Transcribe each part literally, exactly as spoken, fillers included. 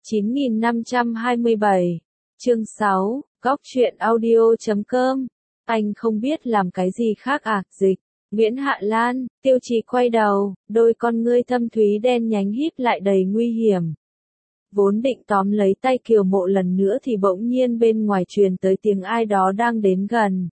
chín nghìn năm trăm hai mươi bảy, chương sáu, góc truyện audio.com. Anh không biết làm cái gì khác à, dịch. Nguyễn Hạ Lan, Tiêu Trì quay đầu, đôi con ngươi thâm thúy đen nhánh híp lại đầy nguy hiểm. Vốn định tóm lấy tay Kiều Mộ lần nữa thì bỗng nhiên bên ngoài truyền tới tiếng ai đó đang đến gần.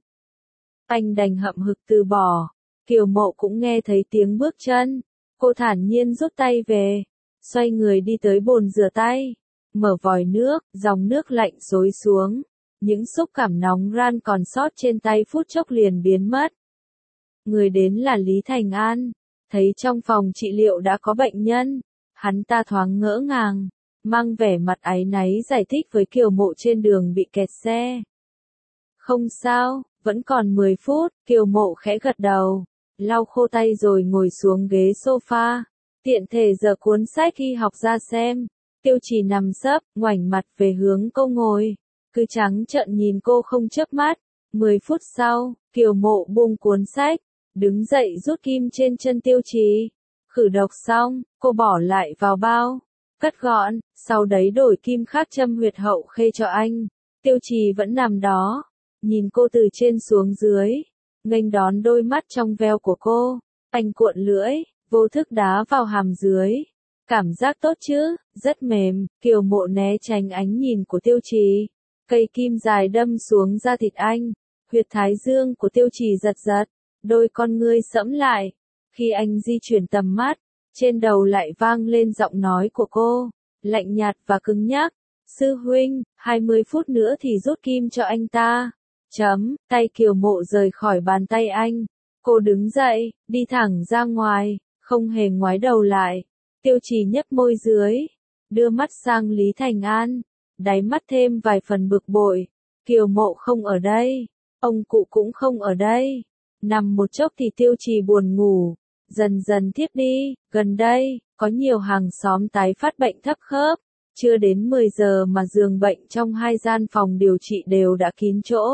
Anh đành hậm hực từ bỏ. Kiều Mộ cũng nghe thấy tiếng bước chân. Cô thản nhiên rút tay về, xoay người đi tới bồn rửa tay, mở vòi nước, dòng nước lạnh xối xuống. Những xúc cảm nóng ran còn sót trên tay phút chốc liền biến mất. Người đến là Lý Thành An. Thấy trong phòng trị liệu đã có bệnh nhân, hắn ta thoáng ngỡ ngàng, mang vẻ mặt áy náy giải thích với Kiều Mộ trên đường bị kẹt xe. Không sao, vẫn còn mười phút, Kiều Mộ khẽ gật đầu, lau khô tay rồi ngồi xuống ghế sofa, tiện thể giở cuốn sách y học ra xem. Tiêu Trì nằm sấp, ngoảnh mặt về hướng cô ngồi, cứ trắng trợn nhìn cô không chớp mắt. Mười phút sau, Kiều Mộ buông cuốn sách, đứng dậy rút kim trên chân Tiêu Trì. Khử độc xong, cô bỏ lại vào bao, cất gọn, sau đấy đổi kim khắc châm huyệt hậu khê cho anh. Tiêu Trì vẫn nằm đó, nhìn cô từ trên xuống dưới, nghênh đón đôi mắt trong veo của cô. Anh cuộn lưỡi, vô thức đá vào hàm dưới. Cảm giác tốt chứ, rất mềm. Kiều Mộ né tránh ánh nhìn của Tiêu Trì. Cây kim dài đâm xuống da thịt anh. Huyệt thái dương của Tiêu Trì giật giật, đôi con ngươi sẫm lại. Khi anh di chuyển tầm mắt, trên đầu lại vang lên giọng nói của cô, lạnh nhạt và cứng nhắc. Sư huynh, hai mươi phút nữa thì rút kim cho anh ta. Chấm, tay Kiều Mộ rời khỏi bàn tay anh. Cô đứng dậy, đi thẳng ra ngoài, không hề ngoái đầu lại. Tiêu Trì nhấp môi dưới, đưa mắt sang Lý Thành An, đáy mắt thêm vài phần bực bội. Kiều Mộ không ở đây, ông cụ cũng không ở đây. Nằm một chốc thì Tiêu Trì buồn ngủ, dần dần thiếp đi. Gần đây, có nhiều hàng xóm tái phát bệnh thấp khớp. Chưa đến mười giờ mà giường bệnh trong hai gian phòng điều trị đều đã kín chỗ.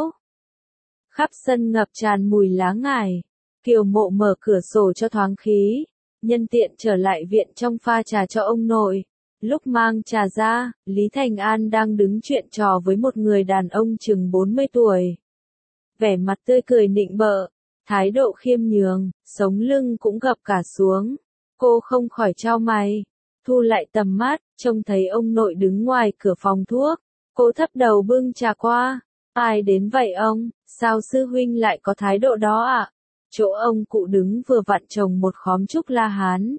Khắp sân ngập tràn mùi lá ngải. Kiều Mộ mở cửa sổ cho thoáng khí, nhân tiện trở lại viện trong pha trà cho ông nội. Lúc mang trà ra, Lý Thành An đang đứng chuyện trò với một người đàn ông chừng bốn mươi tuổi. Vẻ mặt tươi cười nịnh bợ, thái độ khiêm nhường, sống lưng cũng gập cả xuống. Cô không khỏi chau mày, thu lại tầm mắt, trông thấy ông nội đứng ngoài cửa phòng thuốc. Cô thấp đầu bưng trà qua. Ai đến vậy ông, sao sư huynh lại có thái độ đó ạ? À? Chỗ ông cụ đứng vừa vặn trồng một khóm trúc la hán.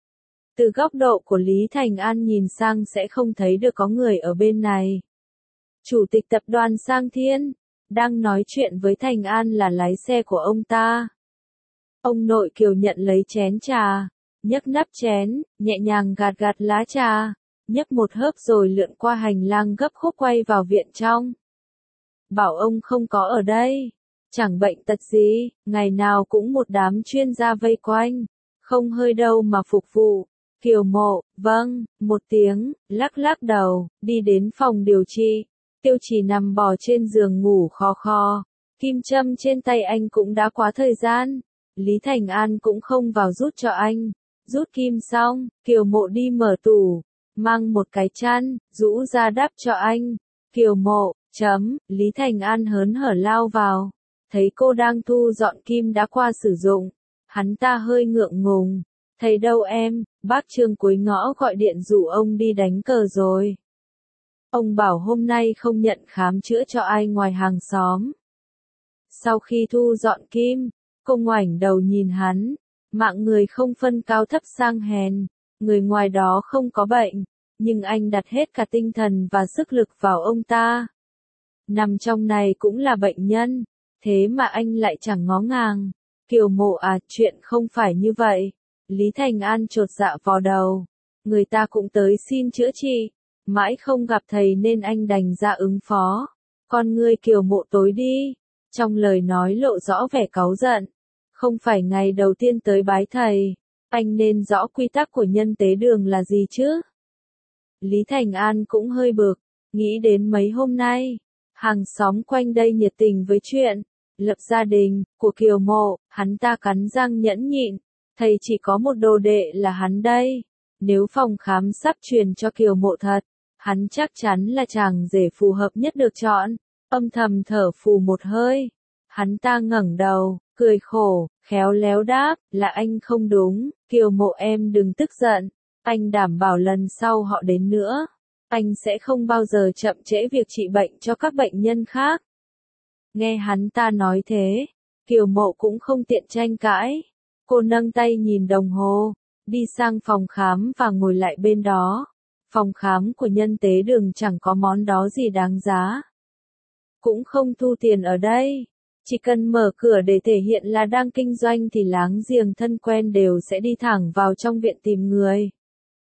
Từ góc độ của Lý Thành An nhìn sang sẽ không thấy được có người ở bên này. Chủ tịch tập đoàn Sang Thiên, đang nói chuyện với Thành An là lái xe của ông ta. Ông nội Kiều nhận lấy chén trà, nhấc nắp chén, nhẹ nhàng gạt gạt lá trà, nhấp một hớp rồi lượn qua hành lang gấp khúc quay vào viện trong. Bảo ông không có ở đây. Chẳng bệnh tật gì, ngày nào cũng một đám chuyên gia vây quanh, không hơi đâu mà phục vụ. Kiều Mộ, vâng, một tiếng, lắc lắc đầu, đi đến phòng điều trị. Tiêu Trì nằm bò trên giường ngủ khò khò, kim châm trên tay anh cũng đã quá thời gian. Lý Thành An cũng không vào rút cho anh. Rút kim xong, Kiều Mộ đi mở tủ, mang một cái chăn, rũ ra đắp cho anh. Kiều Mộ, chấm, Lý Thành An hớn hở lao vào. Thấy cô đang thu dọn kim đã qua sử dụng, hắn ta hơi ngượng ngùng. Thấy đâu em, bác Trương cuối ngõ gọi điện rủ ông đi đánh cờ rồi. Ông bảo hôm nay không nhận khám chữa cho ai ngoài hàng xóm. Sau khi thu dọn kim, cô ngoảnh đầu nhìn hắn. Mạng người không phân cao thấp sang hèn, người ngoài đó không có bệnh, nhưng anh đặt hết cả tinh thần và sức lực vào ông ta. Nằm trong này cũng là bệnh nhân. Thế mà anh lại chẳng ngó ngàng. Kiều Mộ à, chuyện không phải như vậy. Lý Thành An chột dạ vò đầu. Người ta cũng tới xin chữa trị. Mãi không gặp thầy nên anh đành ra ứng phó. Con ngươi Kiều Mộ tối đi. Trong lời nói lộ rõ vẻ cáu giận. Không phải ngày đầu tiên tới bái thầy. Anh nên rõ quy tắc của nhân tế đường là gì chứ? Lý Thành An cũng hơi bực. Nghĩ đến mấy hôm nay, hàng xóm quanh đây nhiệt tình với chuyện lập gia đình của Kiều Mộ, hắn ta cắn răng nhẫn nhịn. Thầy chỉ có một đồ đệ là hắn đây. Nếu phòng khám sắp truyền cho Kiều Mộ thật, Hắn chắc chắn là chàng rể phù hợp nhất được chọn, âm thầm thở phù một hơi. Hắn ta ngẩng đầu, cười khổ, khéo léo đáp, là anh không đúng, Kiều Mộ em đừng tức giận, anh đảm bảo lần sau họ đến nữa, anh sẽ không bao giờ chậm trễ việc trị bệnh cho các bệnh nhân khác. Nghe hắn ta nói thế, Kiều Mộ cũng không tiện tranh cãi, cô nâng tay nhìn đồng hồ, đi sang phòng khám và ngồi lại bên đó. Phòng khám của nhân tế đường chẳng có món đó gì đáng giá. Cũng không thu tiền ở đây. Chỉ cần mở cửa để thể hiện là đang kinh doanh thì láng giềng thân quen đều sẽ đi thẳng vào trong viện tìm người.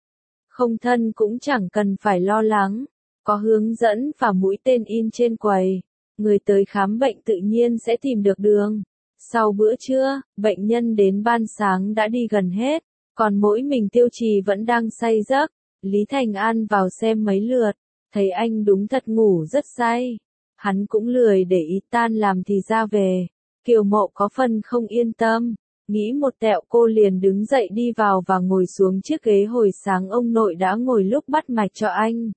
Không thân cũng chẳng cần phải lo lắng. Có hướng dẫn và mũi tên in trên quầy. Người tới khám bệnh tự nhiên sẽ tìm được đường. Sau bữa trưa, bệnh nhân đến ban sáng đã đi gần hết. Còn mỗi mình Tiêu Trì vẫn đang say giấc. Lý Thành An vào xem mấy lượt, thấy anh đúng thật ngủ rất say. Hắn cũng lười để ý, tan làm thì ra về. Kiều Mộ có phần không yên tâm, nghĩ một tẹo cô liền đứng dậy đi vào và ngồi xuống chiếc ghế hồi sáng ông nội đã ngồi lúc bắt mạch cho anh.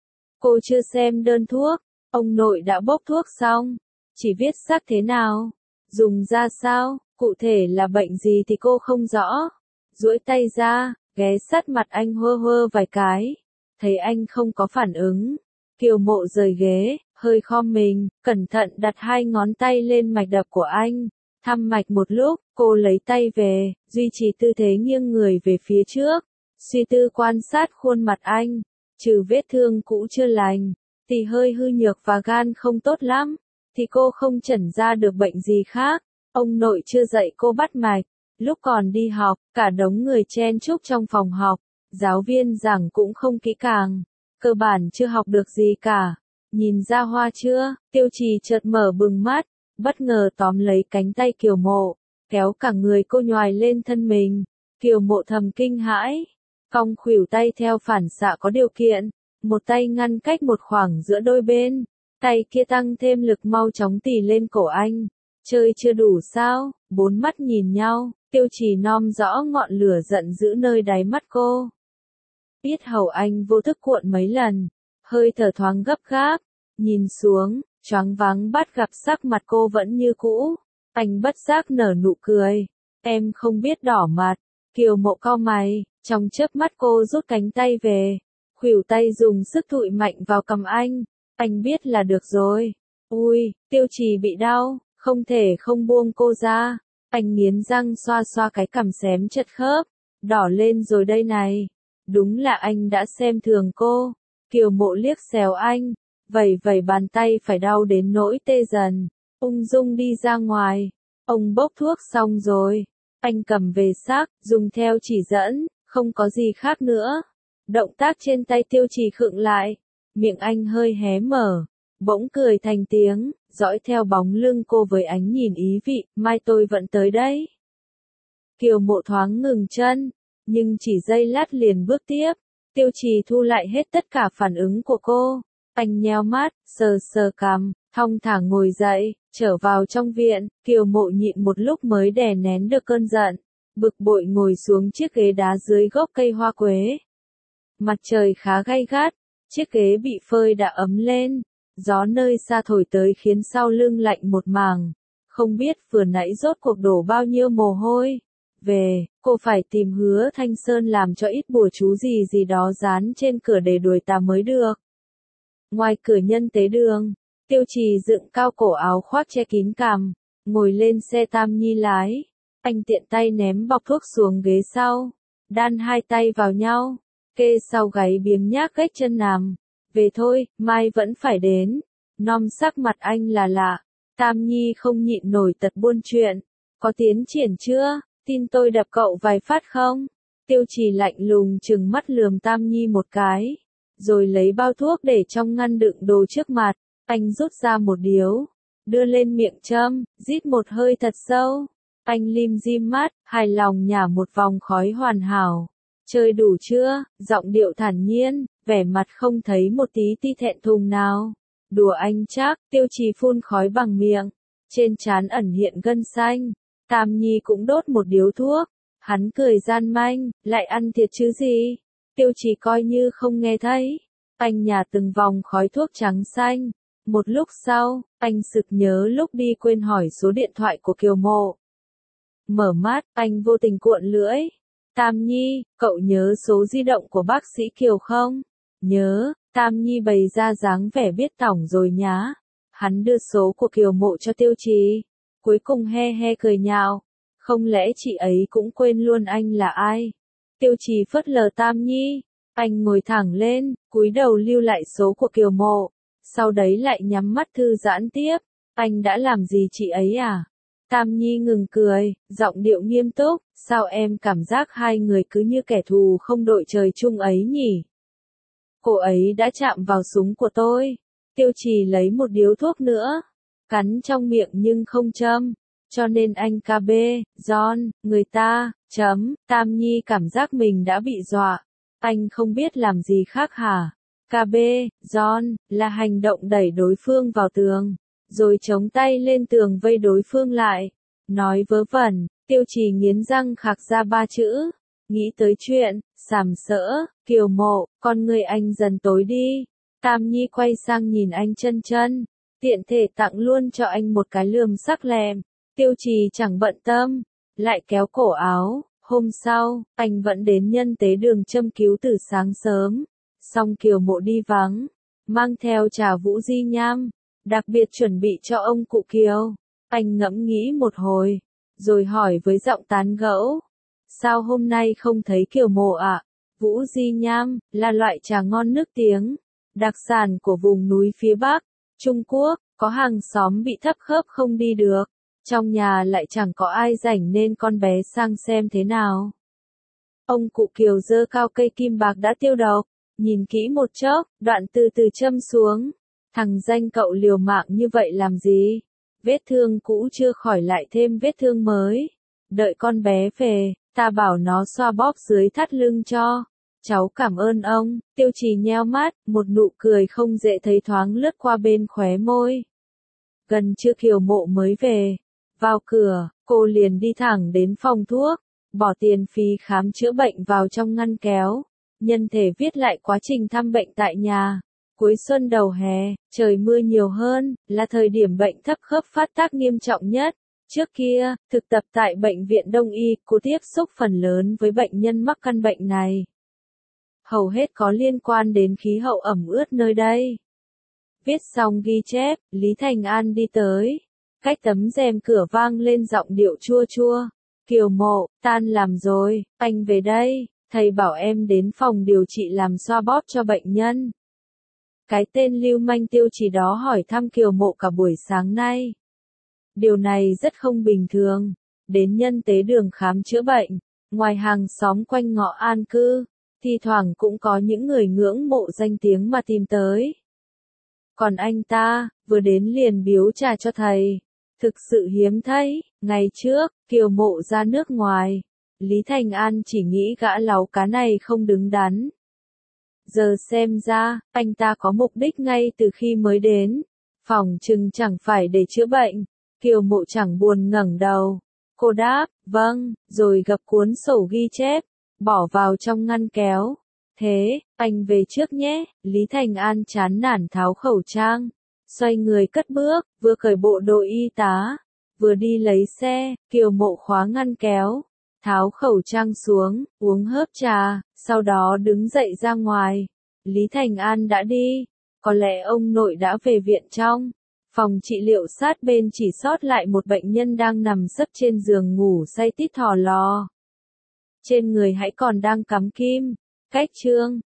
Cô chưa xem đơn thuốc, ông nội đã bốc thuốc xong, chỉ viết sắc thế nào, dùng ra sao, cụ thể là bệnh gì thì cô không rõ. Duỗi tay ra, ghé sát mặt anh hơ hơ vài cái, thấy anh không có phản ứng. Kiều Mộ rời ghế, hơi khom mình, cẩn thận đặt hai ngón tay lên mạch đập của anh. Thăm mạch một lúc, cô lấy tay về, duy trì tư thế nghiêng người về phía trước. Suy tư quan sát khuôn mặt anh, trừ vết thương cũ chưa lành, thì hơi hư nhược và gan không tốt lắm, thì cô không chẩn ra được bệnh gì khác. Ông nội chưa dạy cô bắt mạch. Lúc còn đi học, cả đống người chen chúc trong phòng học, giáo viên giảng cũng không kỹ càng, cơ bản chưa học được gì cả. Nhìn ra hoa chưa, Tiêu Trì chợt mở bừng mắt, bất ngờ tóm lấy cánh tay Kiều Mộ, kéo cả người cô nhoài lên thân mình. Kiều Mộ thầm kinh hãi, cong khuỷu tay theo phản xạ có điều kiện, một tay ngăn cách một khoảng giữa đôi bên, tay kia tăng thêm lực mau chóng tì lên cổ anh. Chơi chưa đủ sao? Bốn mắt nhìn nhau, Tiêu Trì nom rõ ngọn lửa giận dữ nơi đáy mắt cô. Biết hầu anh vô thức cuộn mấy lần, hơi thở thoáng gấp gáp, nhìn xuống, choáng váng bắt gặp sắc mặt cô vẫn như cũ. Anh bất giác nở nụ cười, em không biết đỏ mặt. Kiều Mộ cau mày, trong chớp mắt cô rút cánh tay về, khuỷu tay dùng sức thụi mạnh vào cằm anh. Anh biết là được rồi. Ui, Tiêu Trì bị đau, không thể không buông cô ra. Anh nghiến răng xoa xoa cái cằm xém chật khớp, đỏ lên rồi đây này. Đúng là anh đã xem thường cô. Kiều Mộ liếc xéo anh, vẩy vẩy bàn tay phải đau đến nỗi tê dần, ung dung đi ra ngoài. Ông bốc thuốc xong rồi, anh cầm về xác, dùng theo chỉ dẫn, không có gì khác nữa. Động tác trên tay Tiêu Trì khựng lại, miệng anh hơi hé mở, bỗng cười thành tiếng, dõi theo bóng lưng cô với ánh nhìn ý vị, mai tôi vẫn tới đấy. Kiều Mộ thoáng ngừng chân, nhưng chỉ giây lát liền bước tiếp. Tiêu Trì thu lại hết tất cả phản ứng của cô. Anh nheo mắt, sờ sờ cằm, thong thả ngồi dậy, trở vào trong viện. Kiều Mộ nhịn một lúc mới đè nén được cơn giận, bực bội ngồi xuống chiếc ghế đá dưới gốc cây hoa quế. Mặt trời khá gay gắt, chiếc ghế bị phơi đã ấm lên, gió nơi xa thổi tới khiến sau lưng lạnh một mảng. Không biết vừa nãy rốt cuộc đổ bao nhiêu mồ hôi. Về, cô phải tìm Hứa Thanh Sơn làm cho ít bùa chú gì gì đó dán trên cửa để đuổi tà mới được. Ngoài cửa nhân tế đường, Tiêu Trì dựng cao cổ áo khoác che kín cằm, ngồi lên xe Tam Nhi lái. Anh tiện tay ném bọc thuốc xuống ghế sau, đan hai tay vào nhau, kê sau gáy biếng nhác gách chân nằm. Về thôi, mai vẫn phải đến. Nom sắc mặt anh là lạ, Tam Nhi không nhịn nổi tật buôn chuyện. Có tiến triển chưa? Tin tôi đập cậu vài phát không? Tiêu Trì lạnh lùng trừng mắt lườm Tam Nhi một cái, rồi lấy bao thuốc để trong ngăn đựng đồ trước mặt. Anh rút ra một điếu, đưa lên miệng châm, rít một hơi thật sâu. Anh lim dim mắt, hài lòng nhả một vòng khói hoàn hảo. Chơi đủ chưa? Giọng điệu thản nhiên, vẻ mặt không thấy một tí ti thẹn thùng nào. Đùa anh chắc. Tiêu Trì phun khói bằng miệng, trên trán ẩn hiện gân xanh. Tam Nhi cũng đốt một điếu thuốc, hắn cười gian manh, lại ăn thiệt chứ gì. Tiêu Trì coi như không nghe thấy, anh nhả từng vòng khói thuốc trắng xanh. Một lúc sau, anh sực nhớ lúc đi quên hỏi số điện thoại của Kiều Mộ. Mở mắt, anh vô tình cuộn lưỡi. Tam Nhi, cậu nhớ số di động của bác sĩ Kiều không? Nhớ, Tam Nhi bày ra dáng vẻ biết tỏng rồi nhá. Hắn đưa số của Kiều Mộ cho Tiêu Trì. Cuối cùng he he cười nhạo. Không lẽ chị ấy cũng quên luôn anh là ai? Tiêu Trì phớt lờ Tam Nhi. Anh ngồi thẳng lên, cúi đầu lưu lại số của Kiều Mộ. Sau đấy lại nhắm mắt thư giãn tiếp. Anh đã làm gì chị ấy à? Tam Nhi ngừng cười, giọng điệu nghiêm túc. Sao em cảm giác hai người cứ như kẻ thù không đội trời chung ấy nhỉ? Cô ấy đã chạm vào súng của tôi. Tiêu Trì lấy một điếu thuốc nữa, cắn trong miệng nhưng không châm. Cho nên anh ca bê, John, người ta, chấm, Tam Nhi cảm giác mình đã bị dọa. Anh không biết làm gì khác hả? ca bê, John, là hành động đẩy đối phương vào tường, rồi chống tay lên tường vây đối phương lại. Nói vớ vẩn, Tiêu Trì nghiến răng khạc ra ba chữ. Nghĩ tới chuyện, sàm sỡ, Kiều Mộ, con người anh dần tối đi. Tam Nhi quay sang nhìn anh chân chân, tiện thể tặng luôn cho anh một cái lườm sắc lẹm. Tiêu Trì chẳng bận tâm, lại kéo cổ áo. Hôm sau, anh vẫn đến nhân tế đường châm cứu từ sáng sớm. Xong Kiều Mộ đi vắng, mang theo trà Vũ Di Nham, đặc biệt chuẩn bị cho ông cụ Kiều. Anh ngẫm nghĩ một hồi, rồi hỏi với giọng tán gẫu. Sao hôm nay không thấy Kiều Mộ ạ? Vũ Di Nham, là loại trà ngon nước tiếng, đặc sản của vùng núi phía Bắc, Trung Quốc, có hàng xóm bị thấp khớp không đi được. Trong nhà lại chẳng có ai rảnh nên con bé sang xem thế nào. Ông cụ Kiều giơ cao cây kim bạc đã tiêu độc, nhìn kỹ một chốc, đoạn từ từ châm xuống. Thằng danh cậu liều mạng như vậy làm gì? Vết thương cũ chưa khỏi lại thêm vết thương mới. Đợi con bé về, ta bảo nó xoa bóp dưới thắt lưng cho. Cháu cảm ơn ông. Tiêu Trì nheo mắt, một nụ cười không dễ thấy thoáng lướt qua bên khóe môi. Gần trưa Kiều Mộ mới về. Vào cửa, cô liền đi thẳng đến phòng thuốc, bỏ tiền phí khám chữa bệnh vào trong ngăn kéo. Nhân thể viết lại quá trình thăm bệnh tại nhà. Cuối xuân đầu hè, trời mưa nhiều hơn, là thời điểm bệnh thấp khớp phát tác nghiêm trọng nhất. Trước kia, thực tập tại bệnh viện Đông y, cô tiếp xúc phần lớn với bệnh nhân mắc căn bệnh này. Hầu hết có liên quan đến khí hậu ẩm ướt nơi đây. Viết xong ghi chép, Lý Thành An đi tới. Cách tấm rèm cửa vang lên giọng điệu chua chua. Kiều Mộ, tan làm rồi, anh về đây, thầy bảo em đến phòng điều trị làm xoa bóp cho bệnh nhân. Cái tên lưu manh Tiêu Trì đó hỏi thăm Kiều Mộ cả buổi sáng nay. Điều này rất không bình thường. Đến nhân tế đường khám chữa bệnh, ngoài hàng xóm quanh ngõ an cư, thi thoảng cũng có những người ngưỡng mộ danh tiếng mà tìm tới. Còn anh ta, vừa đến liền biếu trà cho thầy. Thực sự hiếm thấy. Ngày trước, Kiều Mộ ra nước ngoài, Lý Thành An chỉ nghĩ gã láu cá này không đứng đắn. Giờ xem ra, anh ta có mục đích ngay từ khi mới đến. Phòng chừng chẳng phải để chữa bệnh. Kiều Mộ chẳng buồn ngẩng đầu. Cô đáp, vâng, rồi gập cuốn sổ ghi chép, bỏ vào trong ngăn kéo. Thế, anh về trước nhé. Lý Thành An chán nản tháo khẩu trang, xoay người cất bước, vừa cởi bộ đồ y tá, vừa đi lấy xe. Kiều Mộ khóa ngăn kéo, tháo khẩu trang xuống, uống hớp trà, sau đó đứng dậy ra ngoài. Lý Thành An đã đi, có lẽ ông nội đã về viện trong. Phòng trị liệu sát bên chỉ sót lại một bệnh nhân đang nằm sấp trên giường ngủ say tít thò lò. Trên người hãy còn đang cắm kim. Cách chương